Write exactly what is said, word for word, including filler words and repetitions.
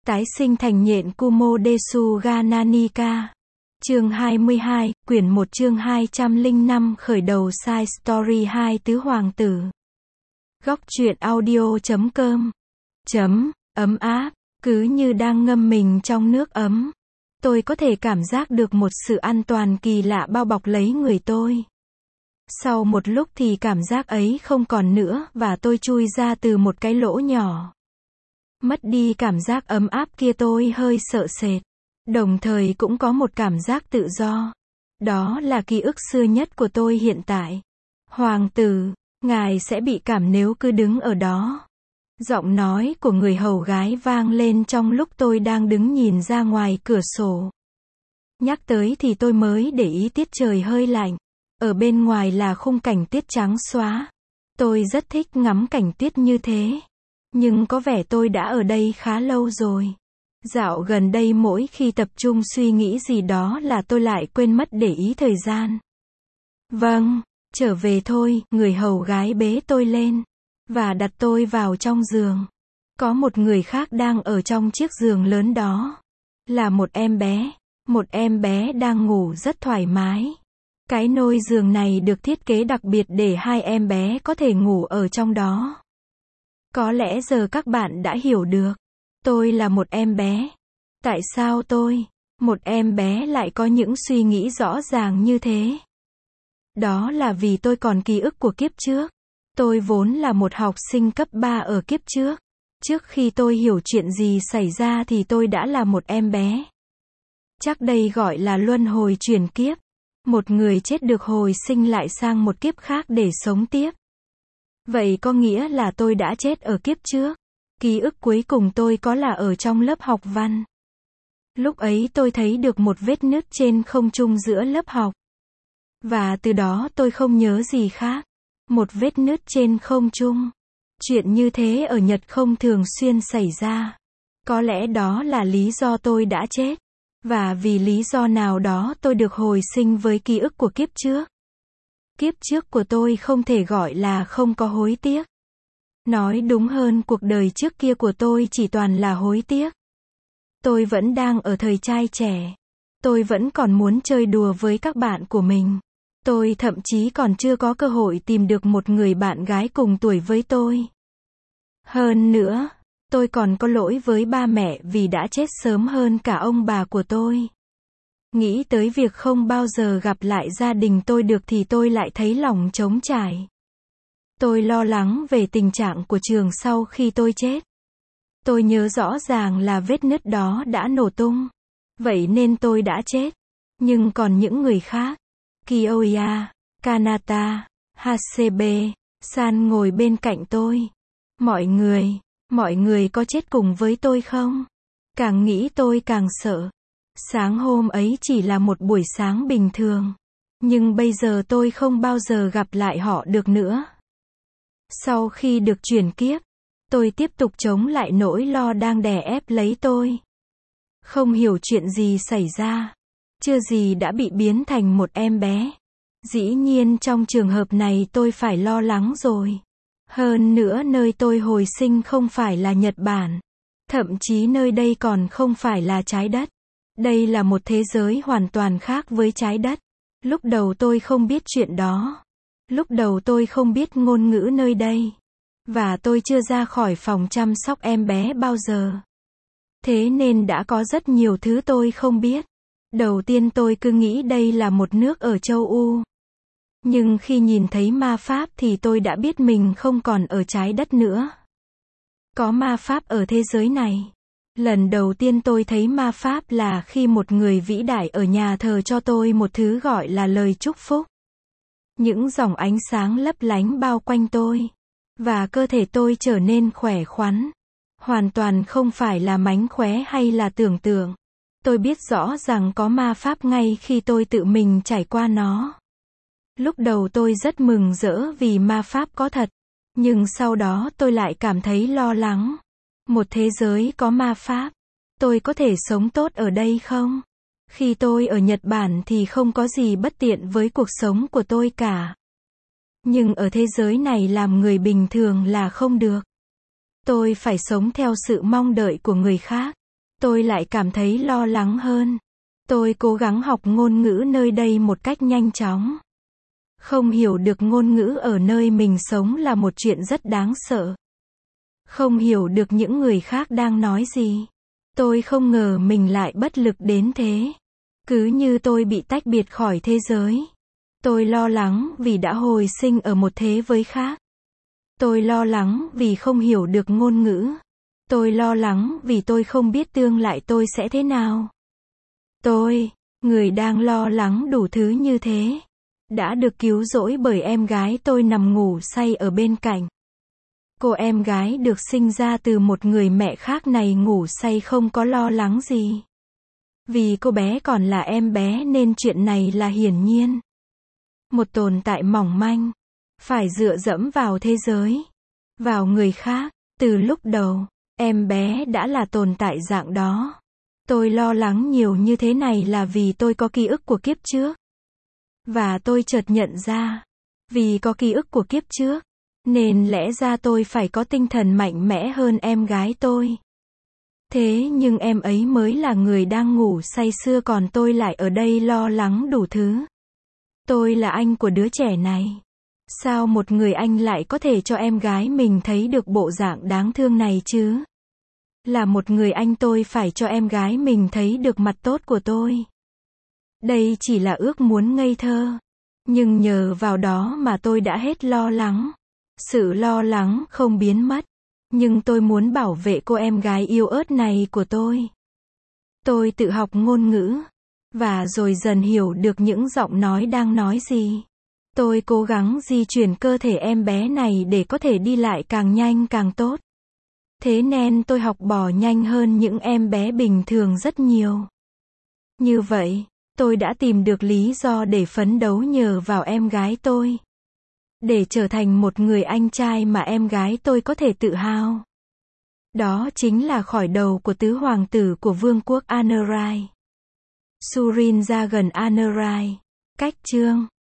Tái sinh thành nhện Kumo Desu ga Nanika. Chương hai mươi hai, quyển một chương hai trăm lẻ năm khởi đầu Side Story hai Tứ Hoàng tử. Góc truyện audio chấm com. Chấm, ấm áp, cứ như đang ngâm mình trong nước ấm. Tôi có thể cảm giác được một sự an toàn kỳ lạ bao bọc lấy người tôi. Sau một lúc thì cảm giác ấy không còn nữa và tôi chui ra từ một cái lỗ nhỏ. Mất đi cảm giác ấm áp kia tôi hơi sợ sệt. Đồng thời cũng có một cảm giác tự do. Đó là ký ức xưa nhất của tôi hiện tại. Hoàng tử, ngài sẽ bị cảm nếu cứ đứng ở đó. Giọng nói của người hầu gái vang lên trong lúc tôi đang đứng nhìn ra ngoài cửa sổ. Nhắc tới thì tôi mới để ý tiết trời hơi lạnh. Ở bên ngoài là khung cảnh tiết trắng xóa. Tôi rất thích ngắm cảnh tiết như thế. Nhưng có vẻ tôi đã ở đây khá lâu rồi. Dạo gần đây mỗi khi tập trung suy nghĩ gì đó là tôi lại quên mất để ý thời gian. Vâng, trở về thôi, người hầu gái bế tôi lên và đặt tôi vào trong giường. Có một người khác đang ở trong chiếc giường lớn đó. Là một em bé. Một em bé đang ngủ rất thoải mái. Cái nôi giường này được thiết kế đặc biệt để hai em bé có thể ngủ ở trong đó. Có lẽ giờ các bạn đã hiểu được. Tôi là một em bé. Tại sao tôi, một em bé lại có những suy nghĩ rõ ràng như thế? Đó là vì tôi còn ký ức của kiếp trước. Tôi vốn là một học sinh cấp ba ở kiếp trước. Trước khi tôi hiểu chuyện gì xảy ra thì tôi đã là một em bé. Chắc đây gọi là luân hồi chuyển kiếp. Một người chết được hồi sinh lại sang một kiếp khác để sống tiếp. Vậy có nghĩa là tôi đã chết ở kiếp trước. Ký ức cuối cùng tôi có là ở trong lớp học văn. Lúc ấy tôi thấy được một vết nứt trên không trung giữa lớp học. Và từ đó tôi không nhớ gì khác. Một vết nứt trên không trung. Chuyện như thế ở Nhật không thường xuyên xảy ra. Có lẽ đó là lý do tôi đã chết. Và vì lý do nào đó tôi được hồi sinh với ký ức của kiếp trước. Kiếp trước của tôi không thể gọi là không có hối tiếc. Nói đúng hơn cuộc đời trước kia của tôi chỉ toàn là hối tiếc. Tôi vẫn đang ở thời trai trẻ. Tôi vẫn còn muốn chơi đùa với các bạn của mình. Tôi thậm chí còn chưa có cơ hội tìm được một người bạn gái cùng tuổi với tôi. Hơn nữa, tôi còn có lỗi với ba mẹ vì đã chết sớm hơn cả ông bà của tôi. Nghĩ tới việc không bao giờ gặp lại gia đình tôi được thì tôi lại thấy lòng trống trải. Tôi lo lắng về tình trạng của trường sau khi tôi chết. Tôi nhớ rõ ràng là vết nứt đó đã nổ tung. Vậy nên tôi đã chết. Nhưng còn những người khác, Kiyoya, Kanata, Hasebe, San ngồi bên cạnh tôi. Mọi người, mọi người có chết cùng với tôi không? Càng nghĩ tôi càng sợ. Sáng hôm ấy chỉ là một buổi sáng bình thường. Nhưng bây giờ tôi không bao giờ gặp lại họ được nữa. Sau khi được chuyển kiếp, tôi tiếp tục chống lại nỗi lo đang đè ép lấy tôi. Không hiểu chuyện gì xảy ra. Chưa gì đã bị biến thành một em bé. Dĩ nhiên trong trường hợp này tôi phải lo lắng rồi. Hơn nữa nơi tôi hồi sinh không phải là Nhật Bản. Thậm chí nơi đây còn không phải là trái đất. Đây là một thế giới hoàn toàn khác với trái đất. Lúc đầu tôi không biết chuyện đó. Lúc đầu tôi không biết ngôn ngữ nơi đây. Và tôi chưa ra khỏi phòng chăm sóc em bé bao giờ. Thế nên đã có rất nhiều thứ tôi không biết. Đầu tiên tôi cứ nghĩ đây là một nước ở châu Âu. Nhưng khi nhìn thấy ma pháp thì tôi đã biết mình không còn ở trái đất nữa. Có ma pháp ở thế giới này. Lần đầu tiên tôi thấy ma pháp là khi một người vĩ đại ở nhà thờ cho tôi một thứ gọi là lời chúc phúc. Những dòng ánh sáng lấp lánh bao quanh tôi. Và cơ thể tôi trở nên khỏe khoắn. Hoàn toàn không phải là mánh khóe hay là tưởng tượng. Tôi biết rõ rằng có ma pháp ngay khi tôi tự mình trải qua nó. Lúc đầu tôi rất mừng rỡ vì ma pháp có thật. Nhưng sau đó tôi lại cảm thấy lo lắng. Một thế giới có ma pháp. Tôi có thể sống tốt ở đây không? Khi tôi ở Nhật Bản thì không có gì bất tiện với cuộc sống của tôi cả. Nhưng ở thế giới này làm người bình thường là không được. Tôi phải sống theo sự mong đợi của người khác. tôi lại cảm thấy lo lắng hơn. Tôi cố gắng học ngôn ngữ nơi đây một cách nhanh chóng. Không hiểu được ngôn ngữ ở nơi mình sống là một chuyện rất đáng sợ. Không hiểu được những người khác đang nói gì. Tôi không ngờ mình lại bất lực đến thế. Cứ như tôi bị tách biệt khỏi thế giới. Tôi lo lắng vì đã hồi sinh ở một thế giới khác. Tôi lo lắng vì không hiểu được ngôn ngữ. Tôi lo lắng vì tôi không biết tương lai tôi sẽ thế nào. Tôi, người đang lo lắng đủ thứ như thế, đã được cứu rỗi bởi em gái tôi nằm ngủ say ở bên cạnh. Cô em gái được sinh ra từ một người mẹ khác này ngủ say không có lo lắng gì. Vì cô bé còn là em bé nên chuyện này là hiển nhiên. Một tồn tại mỏng manh, phải dựa dẫm vào thế giới, vào người khác. Từ lúc đầu, em bé đã là tồn tại dạng đó. Tôi lo lắng nhiều như thế này là vì tôi có ký ức của kiếp trước. Và tôi chợt nhận ra, vì có ký ức của kiếp trước, nên lẽ ra tôi phải có tinh thần mạnh mẽ hơn em gái tôi. Thế nhưng em ấy mới là người đang ngủ say sưa còn tôi lại ở đây lo lắng đủ thứ. Tôi là anh của đứa trẻ này. Sao một người anh lại có thể cho em gái mình thấy được bộ dạng đáng thương này chứ? Là một người anh tôi phải cho em gái mình thấy được mặt tốt của tôi. Đây chỉ là ước muốn ngây thơ. Nhưng nhờ vào đó mà tôi đã hết lo lắng. Sự lo lắng không biến mất. Nhưng tôi muốn bảo vệ cô em gái yêu ớt này của tôi. Tôi tự học ngôn ngữ. Và rồi dần hiểu được những giọng nói đang nói gì. Tôi cố gắng di chuyển cơ thể em bé này để có thể đi lại càng nhanh càng tốt. Thế nên tôi học bò nhanh hơn những em bé bình thường rất nhiều. Như vậy, tôi đã tìm được lý do để phấn đấu nhờ vào em gái tôi. Để trở thành một người anh trai mà em gái tôi có thể tự hào. Đó chính là khởi đầu của tứ hoàng tử của vương quốc Anurai. Surin ra gần Anurai. Cách chương